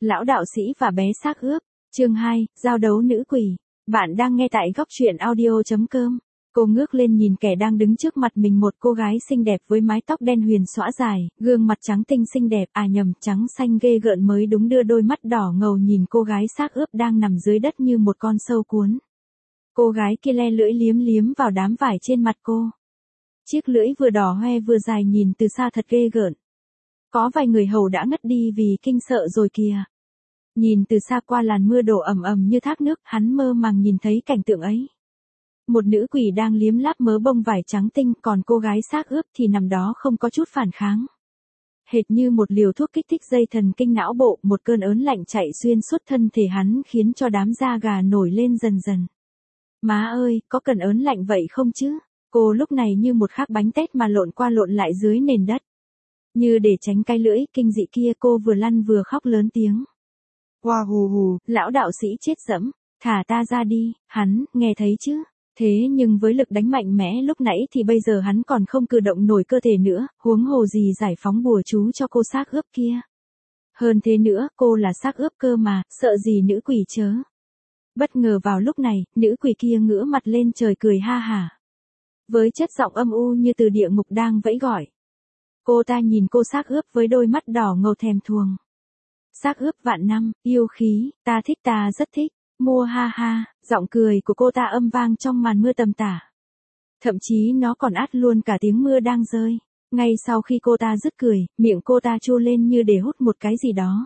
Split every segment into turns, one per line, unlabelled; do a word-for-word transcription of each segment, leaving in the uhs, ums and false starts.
Lão đạo sĩ và bé xác ướp, chương hai, giao đấu nữ quỷ. Bạn đang nghe tại góc truyện audio chấm com. Cô ngước lên nhìn kẻ đang đứng trước mặt mình, một cô gái xinh đẹp với mái tóc đen huyền xõa dài, gương mặt trắng tinh xinh đẹp, à nhầm, trắng xanh ghê gợn mới đúng, đưa đôi mắt đỏ ngầu nhìn cô gái xác ướp đang nằm dưới đất như một con sâu cuốn. Cô gái kia le lưỡi liếm liếm vào đám vải trên mặt cô. Chiếc lưỡi vừa đỏ hoe vừa dài, nhìn từ xa thật ghê gợn. Có vài người hầu đã ngất đi vì kinh sợ rồi kìa. Nhìn từ xa qua làn mưa đổ ầm ầm như thác nước, hắn mơ màng nhìn thấy cảnh tượng ấy. Một nữ quỷ đang liếm láp mớ bông vải trắng tinh, còn cô gái xác ướp thì nằm đó không có chút phản kháng. Hệt như một liều thuốc kích thích dây thần kinh não bộ, một cơn ớn lạnh chạy xuyên suốt thân thể hắn khiến cho đám da gà nổi lên dần dần. Má ơi, có cần ớn lạnh vậy không chứ? Cô lúc này như một khắc bánh tét mà lộn qua lộn lại dưới nền đất. Như để tránh cái lưỡi kinh dị kia, cô vừa lăn vừa khóc lớn tiếng. Hoa hù hù, lão đạo sĩ chết dẫm, thả ta ra đi, hắn, nghe thấy chứ? Thế nhưng với lực đánh mạnh mẽ lúc nãy thì bây giờ hắn còn không cử động nổi cơ thể nữa, huống hồ gì giải phóng bùa chú cho cô xác ướp kia. Hơn thế nữa, cô là xác ướp cơ mà, sợ gì nữ quỷ chớ. Bất ngờ vào lúc này, nữ quỷ kia ngửa mặt lên trời cười ha hả. Với chất giọng âm u như từ địa ngục đang vẫy gọi. Cô ta nhìn cô xác ướp với đôi mắt đỏ ngầu thèm thuồng. Xác ướp vạn năm, yêu khí, ta thích, ta rất thích, mua ha ha, giọng cười của cô ta âm vang trong màn mưa tầm tả. Thậm chí nó còn át luôn cả tiếng mưa đang rơi. Ngay sau khi cô ta dứt cười, miệng cô ta chu lên như để hút một cái gì đó.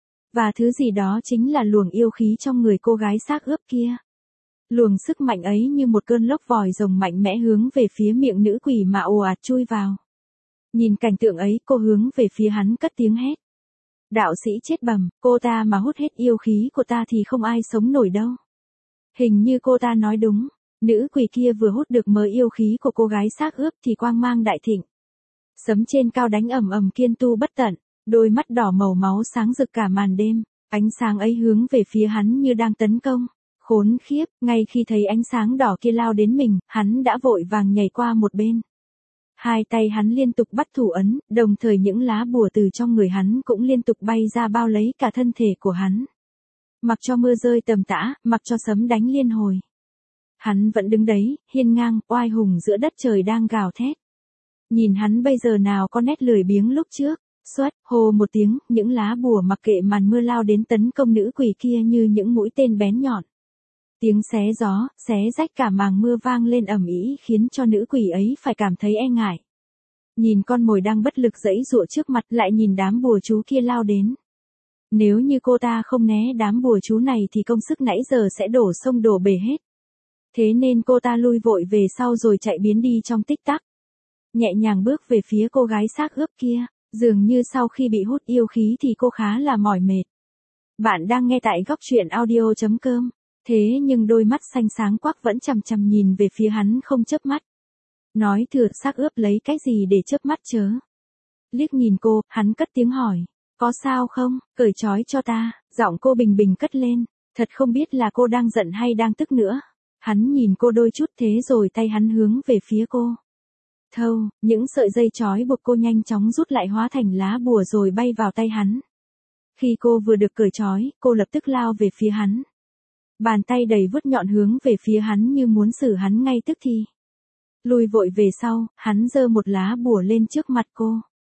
Và thứ gì đó chính là luồng yêu khí trong người cô gái xác ướp kia. Luồng sức mạnh ấy như một cơn lốc vòi rồng mạnh mẽ hướng về phía miệng nữ quỷ mà ồ ạt chui vào. Nhìn cảnh tượng ấy, cô hướng về phía hắn cất tiếng hét. Đạo sĩ chết bầm, cô ta mà hút hết yêu khí của ta thì không ai sống nổi đâu. Hình như cô ta nói đúng, nữ quỷ kia vừa hút được mớ yêu khí của cô gái xác ướp thì quang mang đại thịnh. Sấm trên cao đánh ầm ầm kiên tu bất tận, đôi mắt đỏ màu máu sáng rực cả màn đêm, ánh sáng ấy hướng về phía hắn như đang tấn công. Khốn khiếp, ngay khi thấy ánh sáng đỏ kia lao đến mình, hắn đã vội vàng nhảy qua một bên. Hai tay hắn liên tục bắt thủ ấn, đồng thời những lá bùa từ trong người hắn cũng liên tục bay ra bao lấy cả thân thể của hắn. Mặc cho mưa rơi tầm tã, mặc cho sấm đánh liên hồi. Hắn vẫn đứng đấy, hiên ngang, oai hùng giữa đất trời đang gào thét. Nhìn hắn bây giờ nào có nét lười biếng lúc trước. Xoát, hồ một tiếng, những lá bùa mặc kệ màn mưa lao đến tấn công nữ quỷ kia như những mũi tên bén nhọn. Tiếng xé gió, xé rách cả màng mưa vang lên ầm ĩ khiến cho nữ quỷ ấy phải cảm thấy e ngại. Nhìn con mồi đang bất lực giãy giụa trước mặt, lại nhìn đám bùa chú kia lao đến. Nếu như cô ta không né đám bùa chú này thì công sức nãy giờ sẽ đổ sông đổ bể hết. Thế nên cô ta lui vội về sau rồi chạy biến đi trong tích tắc. Nhẹ nhàng bước về phía cô gái xác ướp kia, dường như sau khi bị hút yêu khí thì cô khá là mỏi mệt. Bạn đang nghe tại góc truyện audio chấm com. Thế nhưng đôi mắt xanh sáng quắc vẫn chằm chằm nhìn về phía hắn không chớp mắt. Nói thừa, xác ướp lấy cái gì để chớp mắt chớ. Liếc nhìn cô, hắn cất tiếng hỏi. Có sao không, cởi trói cho ta, giọng cô bình bình cất lên. Thật không biết là cô đang giận hay đang tức nữa. Hắn nhìn cô đôi chút, thế rồi tay hắn hướng về phía cô. Thâu, những sợi dây trói buộc cô nhanh chóng rút lại hóa thành lá bùa rồi bay vào tay hắn. Khi cô vừa được cởi trói, cô lập tức lao về phía hắn. Bàn tay đầy vuốt nhọn hướng về phía hắn như muốn xử hắn ngay tức thì. Lùi vội về sau, hắn giơ một lá bùa lên trước mặt cô.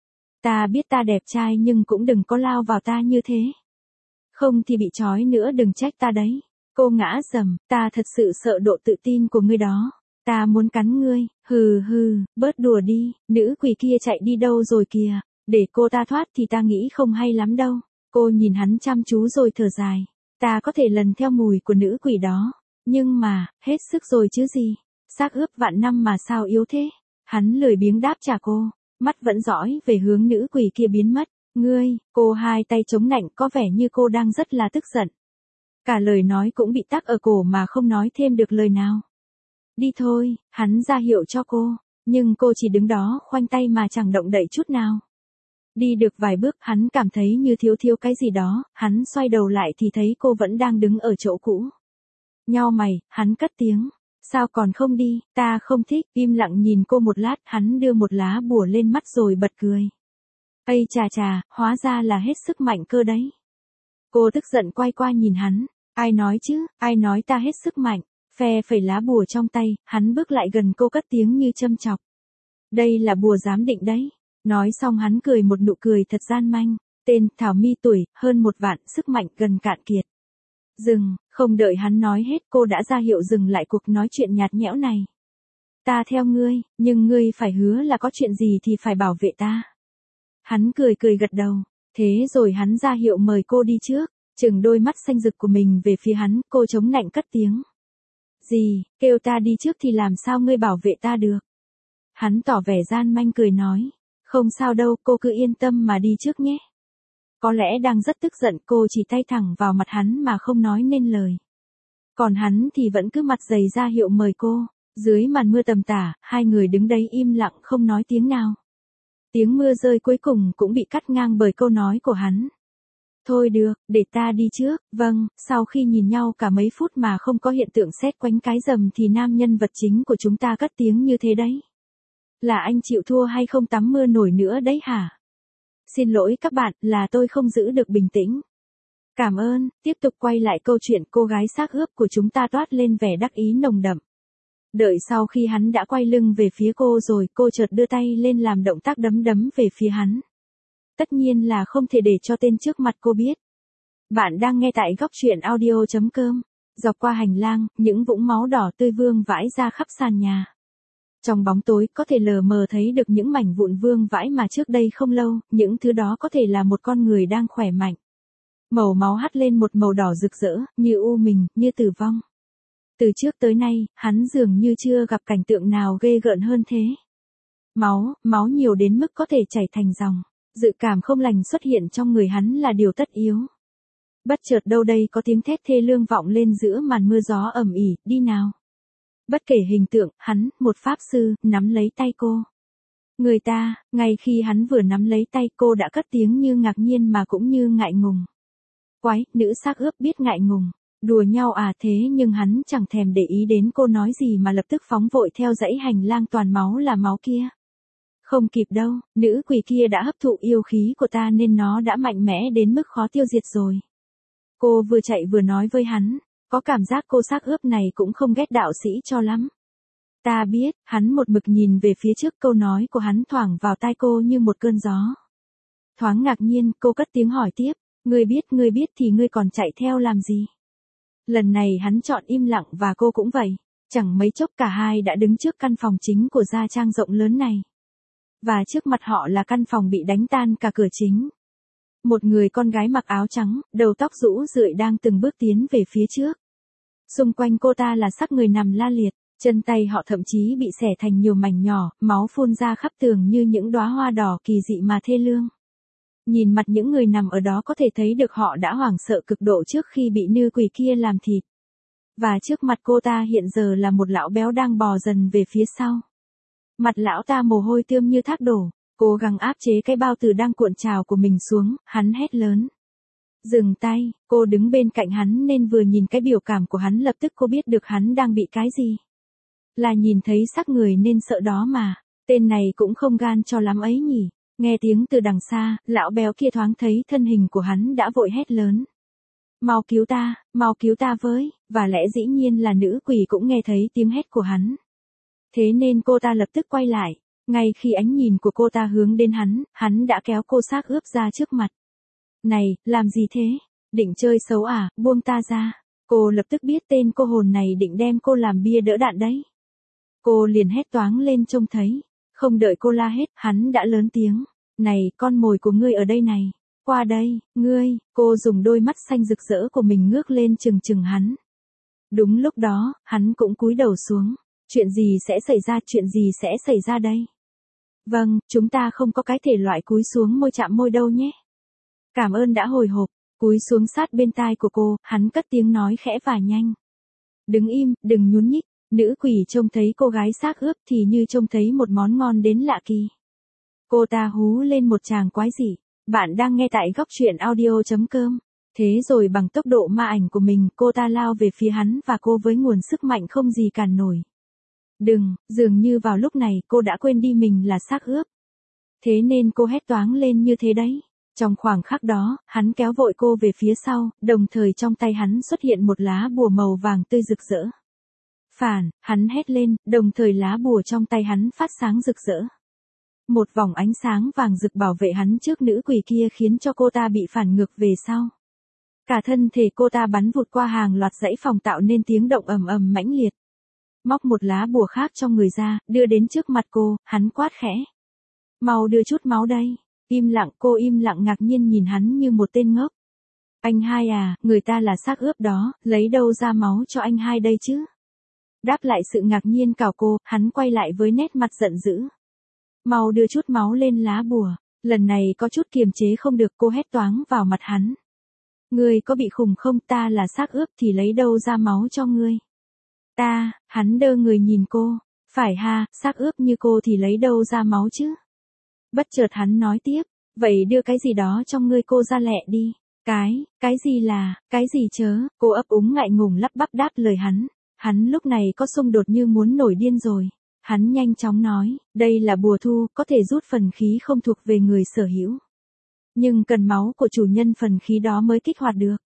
Ta biết ta đẹp trai nhưng cũng đừng có lao vào ta như thế. Không thì bị trói nữa đừng trách ta đấy. Cô ngã rầm, ta thật sự sợ độ tự tin của ngươi đó. Ta muốn cắn ngươi, hừ hừ, bớt đùa đi, nữ quỷ kia chạy đi đâu rồi kìa. Để cô ta thoát thì ta nghĩ không hay lắm đâu. Cô nhìn hắn chăm chú rồi thở dài. Ta có thể lần theo mùi của nữ quỷ đó, nhưng mà, hết sức rồi chứ gì. Xác ướp vạn năm mà sao yếu thế. Hắn lười biếng đáp trả cô, mắt vẫn dõi về hướng nữ quỷ kia biến mất. Ngươi, cô hai tay chống nạnh có vẻ như cô đang rất là tức giận. Cả lời nói cũng bị tắc ở cổ mà không nói thêm được lời nào. Đi thôi, hắn ra hiệu cho cô, nhưng cô chỉ đứng đó khoanh tay mà chẳng động đậy chút nào. Đi được vài bước, hắn cảm thấy như thiếu thiếu cái gì đó, hắn xoay đầu lại thì thấy cô vẫn đang đứng ở chỗ cũ. Nhao mày, hắn cất tiếng, sao còn không đi, ta không thích, im lặng nhìn cô một lát, hắn đưa một lá bùa lên mắt rồi bật cười. Ây chà chà, hóa ra là hết sức mạnh cơ đấy. Cô tức giận quay qua nhìn hắn. Ai nói chứ, ai nói ta hết sức mạnh. Phe phẩy lá bùa trong tay, hắn bước lại gần cô cất tiếng như châm chọc. Đây là bùa giám định đấy. Nói xong hắn cười một nụ cười thật gian manh. Tên, Thảo My tuổi, hơn một vạn, sức mạnh gần cạn kiệt. Dừng, không đợi hắn nói hết cô đã ra hiệu dừng lại cuộc nói chuyện nhạt nhẽo này. Ta theo ngươi, nhưng ngươi phải hứa là có chuyện gì thì phải bảo vệ ta. Hắn cười cười gật đầu, thế rồi hắn ra hiệu mời cô đi trước, chừng đôi mắt xanh rực của mình về phía hắn, cô chống nạnh cất tiếng. Gì, kêu ta đi trước thì làm sao ngươi bảo vệ ta được? Hắn tỏ vẻ gian manh cười nói, không sao đâu, cô cứ yên tâm mà đi trước nhé. Có lẽ đang rất tức giận cô chỉ tay thẳng vào mặt hắn mà không nói nên lời. Còn hắn thì vẫn cứ mặt dày ra hiệu mời cô. Dưới màn mưa tầm tả, hai người đứng đấy im lặng không nói tiếng nào. Tiếng mưa rơi cuối cùng cũng bị cắt ngang bởi câu nói của hắn. Thôi được, để ta đi trước. Vâng, sau khi nhìn nhau cả mấy phút mà không có hiện tượng sét quánh cái rầm thì nam nhân vật chính của chúng ta cất tiếng như thế đấy. Là anh chịu thua hay không tắm mưa nổi nữa đấy hả? Xin lỗi các bạn, là tôi không giữ được bình tĩnh. Cảm ơn, tiếp tục quay lại câu chuyện cô gái xác ướp của chúng ta toát lên vẻ đắc ý nồng đậm. Đợi sau khi hắn đã quay lưng về phía cô rồi cô chợt đưa tay lên làm động tác đấm đấm về phía hắn. Tất nhiên là không thể để cho tên trước mặt cô biết. Bạn đang nghe tại góc truyện audio chấm com. Dọc qua hành lang, những vũng máu đỏ tươi vương vãi ra khắp sàn nhà. Trong bóng tối có thể lờ mờ thấy được những mảnh vụn vương vãi mà trước đây không lâu, những thứ đó có thể là một con người đang khỏe mạnh. Màu máu hắt lên một màu đỏ rực rỡ, như u minh, như tử vong. Từ trước tới nay, hắn dường như chưa gặp cảnh tượng nào ghê gợn hơn thế. Máu, máu nhiều đến mức có thể chảy thành dòng. Dự cảm không lành xuất hiện trong người hắn là điều tất yếu. Bất chợt đâu đây có tiếng thét thê lương vọng lên giữa màn mưa gió ầm ỉ, đi nào. Bất kể hình tượng, hắn, một pháp sư, nắm lấy tay cô. Người ta, ngay khi hắn vừa nắm lấy tay cô đã cất tiếng như ngạc nhiên mà cũng như ngại ngùng. Quái, nữ xác ướp biết ngại ngùng. Đùa nhau à thế nhưng hắn chẳng thèm để ý đến cô nói gì mà lập tức phóng vội theo dãy hành lang toàn máu là máu kia. Không kịp đâu, nữ quỷ kia đã hấp thụ yêu khí của ta nên nó đã mạnh mẽ đến mức khó tiêu diệt rồi. Cô vừa chạy vừa nói với hắn, có cảm giác cô xác ướp này cũng không ghét đạo sĩ cho lắm. Ta biết, hắn một mực nhìn về phía trước câu nói của hắn thoảng vào tai cô như một cơn gió. Thoáng ngạc nhiên, cô cất tiếng hỏi tiếp, ngươi biết, ngươi biết thì ngươi còn chạy theo làm gì? Lần này hắn chọn im lặng và cô cũng vậy. Chẳng mấy chốc cả hai đã đứng trước căn phòng chính của gia trang rộng lớn này. Và trước mặt họ là căn phòng bị đánh tan cả cửa chính. Một người con gái mặc áo trắng, đầu tóc rũ rượi đang từng bước tiến về phía trước. Xung quanh cô ta là xác người nằm la liệt, chân tay họ thậm chí bị xẻ thành nhiều mảnh nhỏ, máu phun ra khắp tường như những đóa hoa đỏ kỳ dị mà thê lương. Nhìn mặt những người nằm ở đó có thể thấy được họ đã hoảng sợ cực độ trước khi bị nữ quỷ kia làm thịt. Và trước mặt cô ta hiện giờ là một lão béo đang bò dần về phía sau. Mặt lão ta mồ hôi tươm như thác đổ, cố gắng áp chế cái bao tử đang cuộn trào của mình xuống, hắn hét lớn. Dừng tay, cô đứng bên cạnh hắn nên vừa nhìn cái biểu cảm của hắn lập tức cô biết được hắn đang bị cái gì. Là nhìn thấy xác người nên sợ đó mà, tên này cũng không gan cho lắm ấy nhỉ. Nghe tiếng từ đằng xa, lão béo kia thoáng thấy thân hình của hắn đã vội hét lớn. Mau cứu ta, mau cứu ta với, và lẽ dĩ nhiên là nữ quỷ cũng nghe thấy tiếng hét của hắn. Thế nên cô ta lập tức quay lại, ngay khi ánh nhìn của cô ta hướng đến hắn, hắn đã kéo cô xác ướp ra trước mặt. Này, làm gì thế? Định chơi xấu à, buông ta ra. Cô lập tức biết tên cô hồn này định đem cô làm bia đỡ đạn đấy. Cô liền hét toáng lên trông thấy. Không đợi cô la hết, hắn đã lớn tiếng. Này, con mồi của ngươi ở đây này. Qua đây, ngươi, cô dùng đôi mắt xanh rực rỡ của mình ngước lên chừng chừng hắn. Đúng lúc đó, hắn cũng cúi đầu xuống. Chuyện gì sẽ xảy ra, chuyện gì sẽ xảy ra đây? Vâng, chúng ta không có cái thể loại cúi xuống môi chạm môi đâu nhé. Cảm ơn đã hồi hộp, cúi xuống sát bên tai của cô, hắn cất tiếng nói khẽ và nhanh. Đứng im, đừng nhún nhích. Nữ quỷ trông thấy cô gái xác ướp thì như trông thấy một món ngon đến lạ kỳ. Cô ta hú lên một tràng quái dị. Bạn đang nghe tại góc truyện audio chấm com. Thế rồi bằng tốc độ ma ảnh của mình, cô ta lao về phía hắn và cô với nguồn sức mạnh không gì cản nổi. Đừng, dường như vào lúc này cô đã quên đi mình là xác ướp. Thế nên cô hét toáng lên như thế đấy. Trong khoảng khắc đó, hắn kéo vội cô về phía sau, đồng thời trong tay hắn xuất hiện một lá bùa màu vàng tươi rực rỡ. Phản, hắn hét lên, đồng thời lá bùa trong tay hắn phát sáng rực rỡ. Một vòng ánh sáng vàng rực bảo vệ hắn trước nữ quỷ kia khiến cho cô ta bị phản ngược về sau. Cả thân thể cô ta bắn vụt qua hàng loạt dãy phòng tạo nên tiếng động ầm ầm mãnh liệt. Móc một lá bùa khác trong người ra, đưa đến trước mặt cô, hắn quát khẽ. Mau đưa chút máu đây. Im lặng, cô im lặng ngạc nhiên nhìn hắn như một tên ngốc. Anh hai à, người ta là xác ướp đó, lấy đâu ra máu cho anh hai đây chứ? Đáp lại sự ngạc nhiên cào cô, hắn quay lại với nét mặt giận dữ. Mau đưa chút máu lên lá bùa. Lần này có chút kiềm chế không được, cô hét toáng vào mặt hắn. Ngươi có bị khùng không, ta là xác ướp thì lấy đâu ra máu cho ngươi? Ta, hắn đơ người nhìn cô. Phải ha, xác ướp như cô thì lấy đâu ra máu chứ? Bất chợt hắn nói tiếp, vậy đưa cái gì đó trong ngươi cô ra lẹ đi. Cái, cái gì là, cái gì chớ, cô ấp úng ngại ngùng lắp bắp đáp lời hắn. Hắn lúc này có xung đột như muốn nổi điên rồi. Hắn nhanh chóng nói, đây là bùa thu, có thể rút phần khí không thuộc về người sở hữu. Nhưng cần máu của chủ nhân phần khí đó mới kích hoạt được.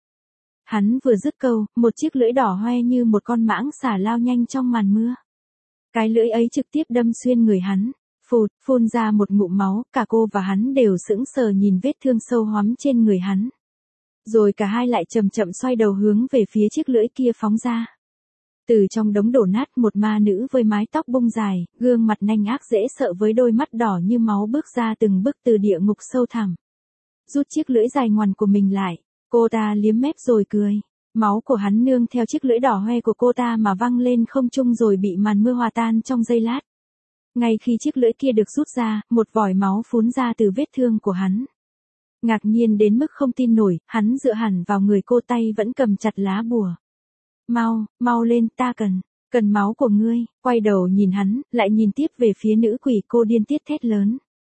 Hắn vừa dứt câu, một chiếc lưỡi đỏ hoe như một con mãng xà lao nhanh trong màn mưa. Cái lưỡi ấy trực tiếp đâm xuyên người hắn. Phụt, phun ra một ngụm máu, cả cô và hắn đều sững sờ nhìn vết thương sâu hoắm trên người hắn. Rồi cả hai lại chậm chậm xoay đầu hướng về phía chiếc lưỡi kia phóng ra. Từ trong đống đổ nát một ma nữ với mái tóc bông dài, gương mặt nanh ác dễ sợ với đôi mắt đỏ như máu bước ra từng bước từ địa ngục sâu thẳm. Rút chiếc lưỡi dài ngoằn của mình lại, cô ta liếm mép rồi cười. Máu của hắn nương theo chiếc lưỡi đỏ hoe của cô ta mà văng lên không trung rồi bị màn mưa hòa tan trong giây lát. Ngay khi chiếc lưỡi kia được rút ra, một vòi máu phún ra từ vết thương của hắn. Ngạc nhiên đến mức không tin nổi, hắn dựa hẳn vào người cô, tay vẫn cầm chặt lá bùa. Mau, mau lên, ta cần, cần máu của ngươi. Quay đầu nhìn hắn, lại nhìn tiếp về phía nữ quỷ, cô điên tiết thét lớn.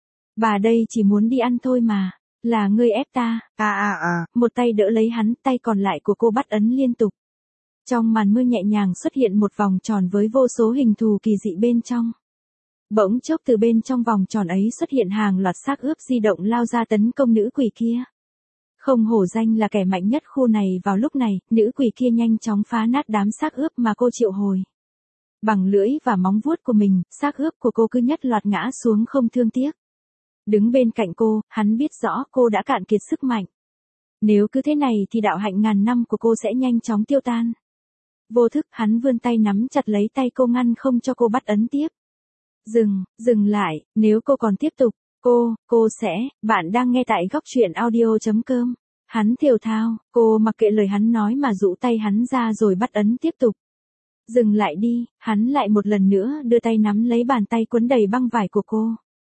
Bà đây chỉ muốn đi ăn thôi mà, là ngươi ép ta. À à à, một tay đỡ lấy hắn, tay còn lại của cô bắt ấn liên tục. Trong màn mưa nhẹ nhàng xuất hiện một vòng tròn với vô số hình thù kỳ dị bên trong. Bỗng chốc từ bên trong vòng tròn ấy xuất hiện hàng loạt xác ướp di động lao ra tấn công nữ quỷ kia. Không hổ danh là kẻ mạnh nhất khu này vào lúc này, nữ quỷ kia nhanh chóng phá nát đám xác ướp mà cô triệu hồi. Bằng lưỡi và móng vuốt của mình, xác ướp của cô cứ nhất loạt ngã xuống không thương tiếc. Đứng bên cạnh cô, hắn biết rõ cô đã cạn kiệt sức mạnh. Nếu cứ thế này thì đạo hạnh ngàn năm của cô sẽ nhanh chóng tiêu tan. Vô thức, hắn vươn tay nắm chặt lấy tay cô ngăn không cho cô bắt ấn tiếp. Dừng, dừng lại, nếu cô còn tiếp tục, cô, cô sẽ, bạn đang nghe tại góc truyện audio chấm com. Hắn thều thào, cô mặc kệ lời hắn nói mà rũ tay hắn ra rồi bắt ấn tiếp tục. Dừng lại đi, hắn lại một lần nữa đưa tay nắm lấy bàn tay quấn đầy băng vải của cô.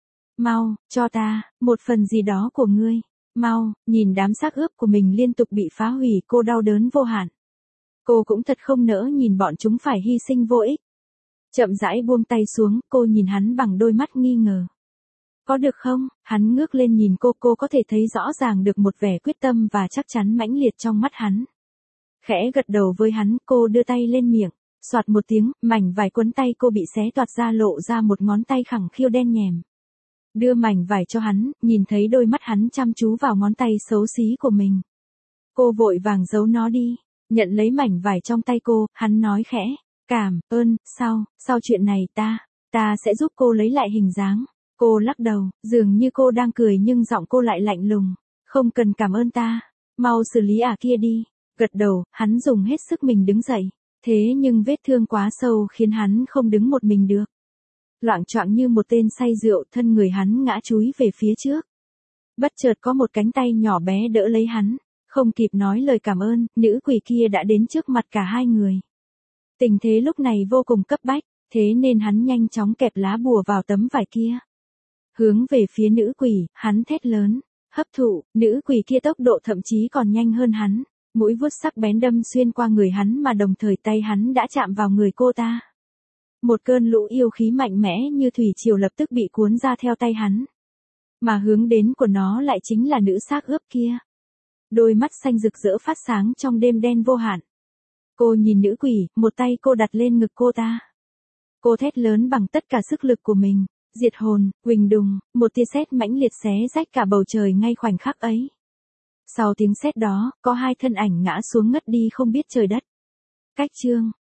Mau, cho ta, một phần gì đó của ngươi. Mau, nhìn đám xác ướp của mình liên tục bị phá hủy, cô đau đớn vô hạn. Cô cũng thật không nỡ nhìn bọn chúng phải hy sinh vô ích. Chậm rãi buông tay xuống, cô nhìn hắn bằng đôi mắt nghi ngờ. Có được không? Hắn ngước lên nhìn cô, cô có thể thấy rõ ràng được một vẻ quyết tâm và chắc chắn mãnh liệt trong mắt hắn. Khẽ gật đầu với hắn, cô đưa tay lên miệng, soạt một tiếng, mảnh vải quấn tay cô bị xé toạc ra lộ ra một ngón tay khẳng khiu đen nhèm. Đưa mảnh vải cho hắn, nhìn thấy đôi mắt hắn chăm chú vào ngón tay xấu xí của mình. Cô vội vàng giấu nó đi, nhận lấy mảnh vải trong tay cô, hắn nói khẽ. Cảm ơn, sau, sau chuyện này ta, ta sẽ giúp cô lấy lại hình dáng. Cô lắc đầu, dường như cô đang cười nhưng giọng cô lại lạnh lùng. Không cần cảm ơn ta, mau xử lý ả kia đi. Gật đầu, hắn dùng hết sức mình đứng dậy. Thế nhưng vết thương quá sâu khiến hắn không đứng một mình được. Loạng choạng như một tên say rượu, thân người hắn ngã chúi về phía trước. Bất chợt có một cánh tay nhỏ bé đỡ lấy hắn. Không kịp nói lời cảm ơn, nữ quỷ kia đã đến trước mặt cả hai người. Tình thế lúc này vô cùng cấp bách, thế nên hắn nhanh chóng kẹp lá bùa vào tấm vải kia. Hướng về phía nữ quỷ, hắn thét lớn, hấp thụ, nữ quỷ kia tốc độ thậm chí còn nhanh hơn hắn, mũi vuốt sắc bén đâm xuyên qua người hắn mà đồng thời tay hắn đã chạm vào người cô ta. Một cơn lũ yêu khí mạnh mẽ như thủy triều lập tức bị cuốn ra theo tay hắn. Mà hướng đến của nó lại chính là nữ xác ướp kia. Đôi mắt xanh rực rỡ phát sáng trong đêm đen vô hạn. Cô nhìn nữ quỷ, một tay cô đặt lên ngực cô ta. Cô thét lớn bằng tất cả sức lực của mình. Diệt hồn, huỳnh đùng, một tia sét mãnh liệt xé rách cả bầu trời ngay khoảnh khắc ấy. Sau tiếng sét đó, có hai thân ảnh ngã xuống ngất đi không biết trời đất. Cách chương